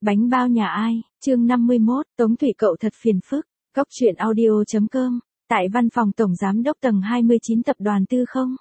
Bánh bao nhà ai, chương 51, Tống Thủy cậu thật phiền phức, Cóc truyện audio.com, tại văn phòng Tổng Giám đốc tầng 29 tập đoàn Tư Không.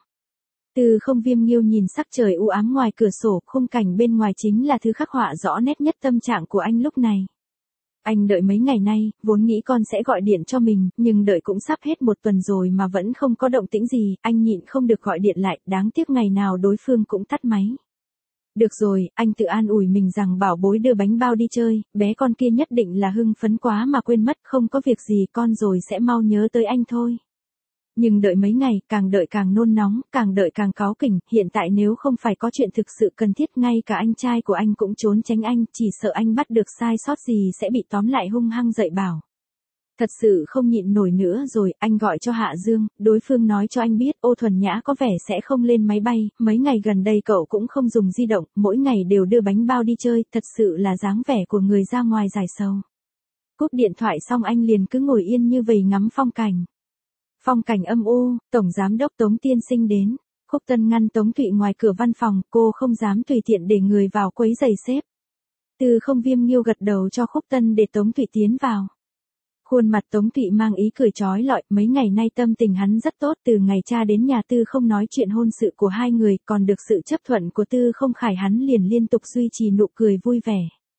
Tư Không Viêm Nghiêu nhìn sắc trời u ám ngoài cửa sổ, khung cảnh bên ngoài chính là thứ khắc họa rõ nét nhất tâm trạng của anh lúc này. Anh đợi mấy ngày nay, vốn nghĩ con sẽ gọi điện cho mình, nhưng đợi cũng sắp hết một tuần rồi mà vẫn không có động tĩnh gì, anh nhịn không được gọi điện lại, đáng tiếc ngày nào đối phương cũng tắt máy. Được rồi, anh tự an ủi mình rằng bảo bối đưa bánh bao đi chơi, bé con kia nhất định là hưng phấn quá mà quên mất, không có việc gì con rồi sẽ mau nhớ tới anh thôi. Nhưng đợi mấy ngày, càng đợi càng nôn nóng, càng đợi càng cáu kỉnh, hiện tại nếu không phải có chuyện thực sự cần thiết ngay cả anh trai của anh cũng trốn tránh anh, chỉ sợ anh bắt được sai sót gì sẽ bị tóm lại hung hăng dạy bảo. Thật sự không nhịn nổi nữa rồi, anh gọi cho Hạ Dương, đối phương nói cho anh biết Ô Thuần Nhã có vẻ sẽ không lên máy bay, mấy ngày gần đây cậu cũng không dùng di động, mỗi ngày đều đưa bánh bao đi chơi, thật sự là dáng vẻ của người ra ngoài giải sầu. Cúp điện thoại xong anh liền cứ ngồi yên như vầy ngắm phong cảnh. Phong cảnh âm u, Tổng Giám đốc Tống tiên sinh đến, Khúc Tân ngăn Tống Thụy ngoài cửa văn phòng, cô không dám tùy tiện để người vào quấy rầy sếp. Tư Không Viêm Nghiêu gật đầu cho Khúc Tân để Tống Thụy tiến vào. Khuôn mặt Tống Thụy mang ý cười chói lọi, mấy ngày nay tâm tình hắn rất tốt, từ ngày cha đến nhà Tư Không nói chuyện hôn sự của hai người, còn được sự chấp thuận của Tư Không Khải, hắn liền liên tục duy trì nụ cười vui vẻ.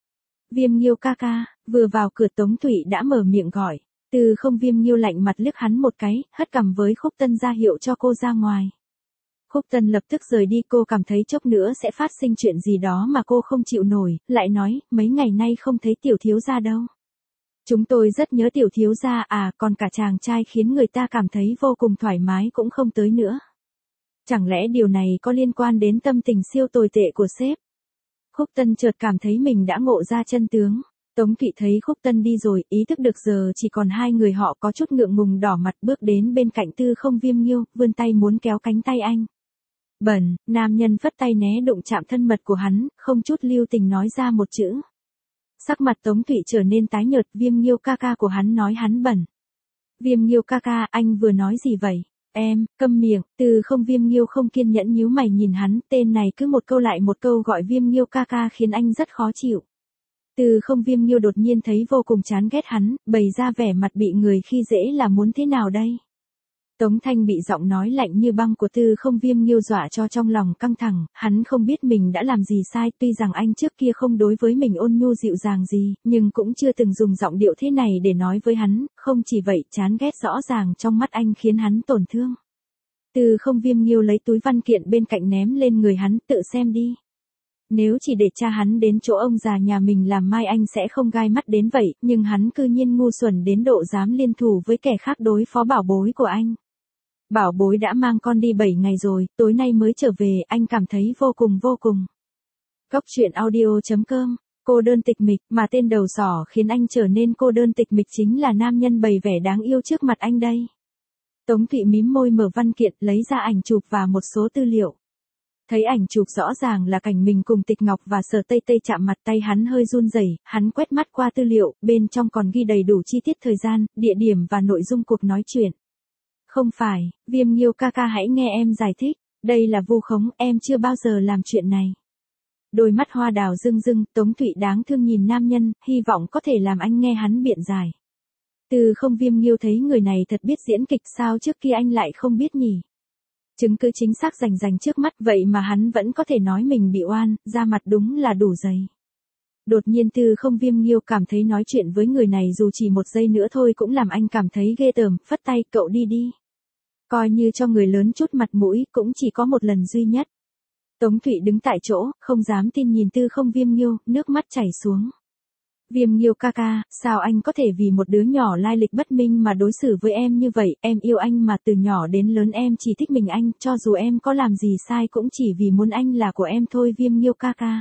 Viêm Nghiêu ca ca, vừa vào cửa Tống Thụy đã mở miệng gọi, Tư Không Viêm Nghiêu lạnh mặt liếc hắn một cái, hất cằm với Khúc Tân ra hiệu cho cô ra ngoài. Khúc Tân lập tức rời đi, cô cảm thấy chốc nữa sẽ phát sinh chuyện gì đó mà cô không chịu nổi, lại nói, mấy ngày nay không thấy tiểu thiếu gia đâu. Chúng tôi rất nhớ tiểu thiếu gia à, còn cả chàng trai khiến người ta cảm thấy vô cùng thoải mái cũng không tới nữa. Chẳng lẽ điều này có liên quan đến tâm tình siêu tồi tệ của sếp? Khúc Tân chợt cảm thấy mình đã ngộ ra chân tướng. Tống Thụy thấy Khúc Tân đi rồi, ý thức được giờ chỉ còn hai người họ, có chút ngượng ngùng đỏ mặt bước đến bên cạnh Tư Không Viêm Nghiêu, vươn tay muốn kéo cánh tay anh. Bẩn, nam nhân phất tay né đụng chạm thân mật của hắn, không chút lưu tình nói ra một chữ. Sắc mặt Tống Thụy trở nên tái nhợt, Viêm Nghiêu ca ca của hắn nói hắn bẩn. Viêm Nghiêu ca ca, anh vừa nói gì vậy? Em, câm miệng. Tư Không Viêm Nghiêu không kiên nhẫn nhíu mày nhìn hắn, tên này cứ một câu lại một câu gọi Viêm Nghiêu ca ca khiến anh rất khó chịu. Tư Không Viêm Nghiêu đột nhiên thấy vô cùng chán ghét hắn, bày ra vẻ mặt bị người khi dễ là muốn thế nào đây? Tống Thanh bị giọng nói lạnh như băng của Tư Không Viêm Nghiêu dọa cho trong lòng căng thẳng, hắn không biết mình đã làm gì sai, tuy rằng anh trước kia không đối với mình ôn nhu dịu dàng gì, nhưng cũng chưa từng dùng giọng điệu thế này để nói với hắn, không chỉ vậy, chán ghét rõ ràng trong mắt anh khiến hắn tổn thương. Tư Không Viêm Nghiêu lấy túi văn kiện bên cạnh ném lên người hắn, tự xem đi. Nếu chỉ để cha hắn đến chỗ ông già nhà mình làm mai anh sẽ không gai mắt đến vậy, nhưng hắn cư nhiên ngu xuẩn đến độ dám liên thủ với kẻ khác đối phó bảo bối của anh. Bảo bối đã mang con đi 7 ngày rồi, tối nay mới trở về, anh cảm thấy vô cùng. Cóc truyện audio.com, cô đơn tịch mịch, mà tên đầu sỏ khiến anh trở nên cô đơn tịch mịch chính là nam nhân bày vẻ đáng yêu trước mặt anh đây. Tống Thụy mím môi mở văn kiện, lấy ra ảnh chụp và một số tư liệu. Thấy ảnh chụp rõ ràng là cảnh mình cùng Tịch Ngọc và Sở Tây Tây chạm mặt, tay hắn hơi run rẩy, hắn quét mắt qua tư liệu, bên trong còn ghi đầy đủ chi tiết thời gian, địa điểm và nội dung cuộc nói chuyện. Không phải, Viêm Nghiêu ca ca hãy nghe em giải thích, đây là vu khống, em chưa bao giờ làm chuyện này. Đôi mắt hoa đào rưng rưng, Tống Thụy đáng thương nhìn nam nhân, hy vọng có thể làm anh nghe hắn biện giải. Tư Không Viêm Nghiêu thấy người này thật biết diễn kịch, sao trước kia anh lại không biết nhỉ? Chứng cứ chính xác rành trước mắt, vậy mà hắn vẫn có thể nói mình bị oan, da mặt đúng là đủ dày. Đột nhiên Tư Không Viêm Nghiêu cảm thấy nói chuyện với người này dù chỉ một giây nữa thôi cũng làm anh cảm thấy ghê tởm, phất tay, cậu đi đi. Coi như cho người lớn chút mặt mũi, cũng chỉ có một lần duy nhất. Tống Thụy đứng tại chỗ, không dám tin nhìn Tư Không Viêm Nghiêu, nước mắt chảy xuống. Viêm Nghiêu ca ca, sao anh có thể vì một đứa nhỏ lai lịch bất minh mà đối xử với em như vậy, em yêu anh mà từ nhỏ đến lớn em chỉ thích mình anh, cho dù em có làm gì sai cũng chỉ vì muốn anh là của em thôi Viêm Nghiêu ca ca.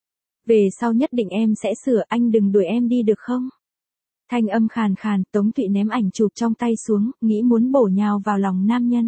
Về sau nhất định em sẽ sửa, anh đừng đuổi em đi được không? Thanh âm khàn khàn, Tống Thụy ném ảnh chụp trong tay xuống, nghĩ muốn bổ nhào vào lòng nam nhân.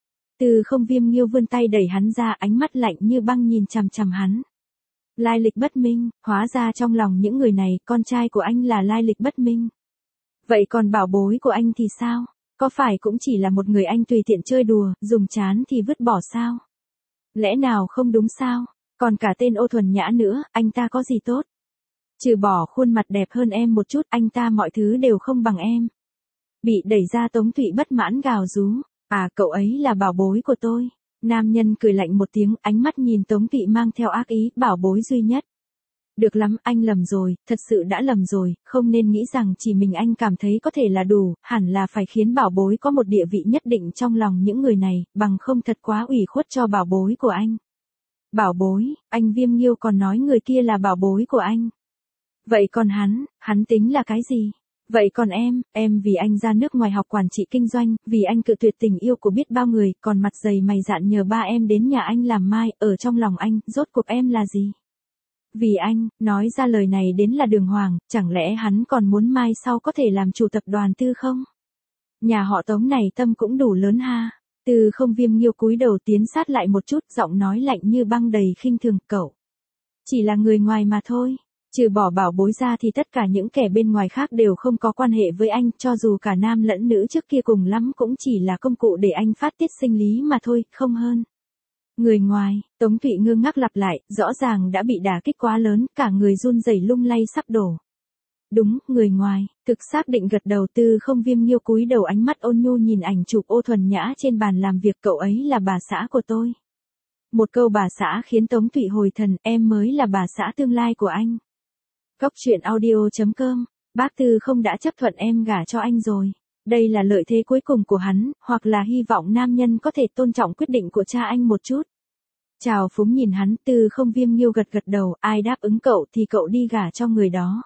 Tư Không Viêm Nghiêu vươn tay đẩy hắn ra, ánh mắt lạnh như băng nhìn chằm chằm hắn. Lai lịch bất minh, hóa ra trong lòng những người này, con trai của anh là lai lịch bất minh. Vậy còn bảo bối của anh thì sao? Có phải cũng chỉ là một người anh tùy tiện chơi đùa, dùng chán thì vứt bỏ sao? Lẽ nào không đúng sao? Còn cả tên Ô Thuần Nhã nữa, anh ta có gì tốt? Trừ bỏ khuôn mặt đẹp hơn em một chút, anh ta mọi thứ đều không bằng em. Bị đẩy ra Tống Thụy bất mãn gào rú. À, cậu ấy là bảo bối của tôi. Nam nhân cười lạnh một tiếng, ánh mắt nhìn Tống Thụy mang theo ác ý, bảo bối duy nhất. Được lắm, anh lầm rồi, thật sự đã lầm rồi, không nên nghĩ rằng chỉ mình anh cảm thấy có thể là đủ, hẳn là phải khiến bảo bối có một địa vị nhất định trong lòng những người này, bằng không thật quá ủy khuất cho bảo bối của anh. Bảo bối, anh Viêm Nghiêu còn nói người kia là bảo bối của anh. Vậy còn hắn tính là cái gì? Vậy còn em vì anh ra nước ngoài học quản trị kinh doanh, vì anh cự tuyệt tình yêu của biết bao người, còn mặt dày mày dạn nhờ ba em đến nhà anh làm mai, ở trong lòng anh, rốt cuộc em là gì? Vì anh, nói ra lời này đến là đường hoàng, chẳng lẽ hắn còn muốn mai sau có thể làm chủ tập đoàn Tư không? Nhà họ Tống này tâm cũng đủ lớn ha. Tư không Viêm Nghiêu cúi đầu tiến sát lại một chút, giọng nói lạnh như băng đầy khinh thường, cậu chỉ là người ngoài mà thôi. Trừ bỏ bảo bối ra thì tất cả những kẻ bên ngoài khác đều không có quan hệ với anh, cho dù cả nam lẫn nữ trước kia cùng lắm cũng chỉ là công cụ để anh phát tiết sinh lý mà thôi, không hơn. Người ngoài, Tống Thụy ngơ ngác lặp lại, rõ ràng đã bị đả kích quá lớn, cả người run rẩy lung lay sắp đổ. Đúng, người ngoài, thực xác định gật đầu. Tư không Viêm Nghiêu cúi đầu, ánh mắt ôn nhu nhìn ảnh chụp ô thuần nhã trên bàn làm việc, cậu ấy là bà xã của tôi. Một câu bà xã khiến Tống Thụy hồi thần, em mới là bà xã tương lai của anh. Góc truyện audio.com, bác Tư không đã chấp thuận em gả cho anh rồi. Đây là lợi thế cuối cùng của hắn, hoặc là hy vọng nam nhân có thể tôn trọng quyết định của cha anh một chút. Chào phúng nhìn hắn, Tư không Viêm Nghiêu gật gật đầu, ai đáp ứng cậu thì cậu đi gả cho người đó.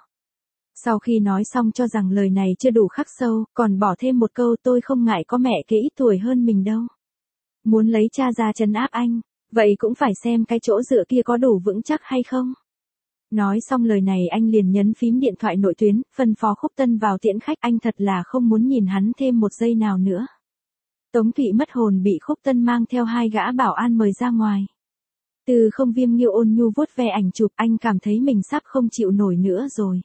Sau khi nói xong cho rằng lời này chưa đủ khắc sâu, còn bỏ thêm một câu, tôi không ngại có mẹ kế ít tuổi hơn mình đâu. Muốn lấy cha ra trấn áp anh, vậy cũng phải xem cái chỗ dựa kia có đủ vững chắc hay không. Nói xong lời này anh liền nhấn phím điện thoại nội tuyến, phân phó Khúc Tân vào tiễn khách, anh thật là không muốn nhìn hắn thêm một giây nào nữa. Tống Thụy mất hồn bị Khúc Tân mang theo hai gã bảo an mời ra ngoài. Tư không Viêm Nghiêu ôn nhu vuốt ve ảnh chụp, anh cảm thấy mình sắp không chịu nổi nữa rồi.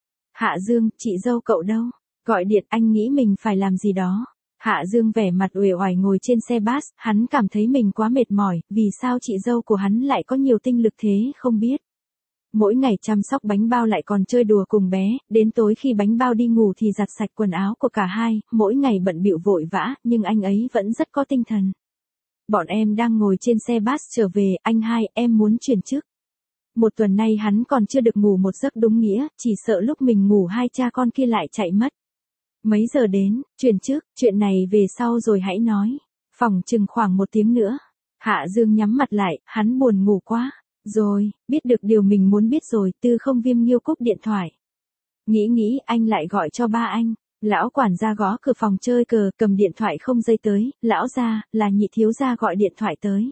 Hạ Dương, chị dâu cậu đâu? Gọi điện, anh nghĩ mình phải làm gì đó. Hạ Dương vẻ mặt uể oải ngồi trên xe bus, hắn cảm thấy mình quá mệt mỏi, vì sao chị dâu của hắn lại có nhiều tinh lực thế không biết. Mỗi ngày chăm sóc bánh bao lại còn chơi đùa cùng bé, đến tối khi bánh bao đi ngủ thì giặt sạch quần áo của cả hai, mỗi ngày bận bịu vội vã, nhưng anh ấy vẫn rất có tinh thần. Bọn em đang ngồi trên xe bus trở về, anh hai, em muốn chuyển chức. Một tuần nay hắn còn chưa được ngủ một giấc đúng nghĩa, chỉ sợ lúc mình ngủ hai cha con kia lại chạy mất. Mấy giờ đến, chuyển chức, chuyện này về sau rồi hãy nói. Phỏng chừng khoảng 1 tiếng nữa. Hạ Dương nhắm mặt lại, hắn buồn ngủ quá. Rồi, biết được điều mình muốn biết rồi, Tư không Viêm Nghiêu cúp điện thoại. Nghĩ anh lại gọi cho ba anh. Lão quản gia gõ cửa phòng chơi cờ, cầm điện thoại không dây tới, lão gia, là Nhị thiếu gia gọi điện thoại tới.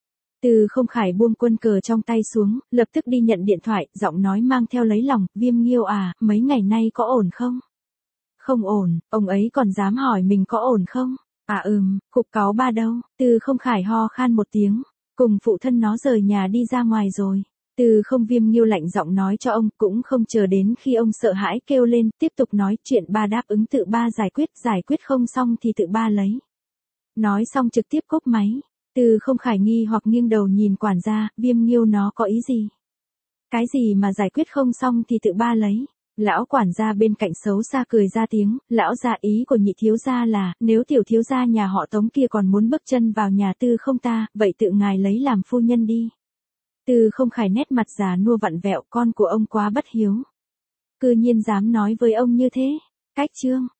Tư không Khải buông quân cờ trong tay xuống, lập tức đi nhận điện thoại, giọng nói mang theo lấy lòng, Viêm Nghiêu à, mấy ngày nay có ổn không? Không ổn, ông ấy còn dám hỏi mình có ổn không? À cục cáu ba đâu? Tư không Khải ho khan một tiếng, cùng phụ thân nó rời nhà đi ra ngoài rồi. Tư không Viêm Nghiêu lạnh giọng nói cho ông, cũng không chờ đến khi ông sợ hãi kêu lên, tiếp tục nói chuyện ba đáp ứng tự ba giải quyết không xong thì tự ba lấy. Nói xong trực tiếp cúp máy. Tư không Khải nghi hoặc nghiêng đầu nhìn quản gia, Viêm Nghiêu nó có ý gì? Cái gì mà giải quyết không xong thì tự ba lấy? Lão quản gia bên cạnh xấu xa cười ra tiếng, lão gia ý của Nhị thiếu gia là, nếu tiểu thiếu gia nhà họ Tống kia còn muốn bước chân vào nhà Tư không ta, vậy tự ngài lấy làm phu nhân đi. Tư không Khải nét mặt già nua vặn vẹo, con của ông quá bất hiếu. Cư nhiên dám nói với ông như thế. Cách chương.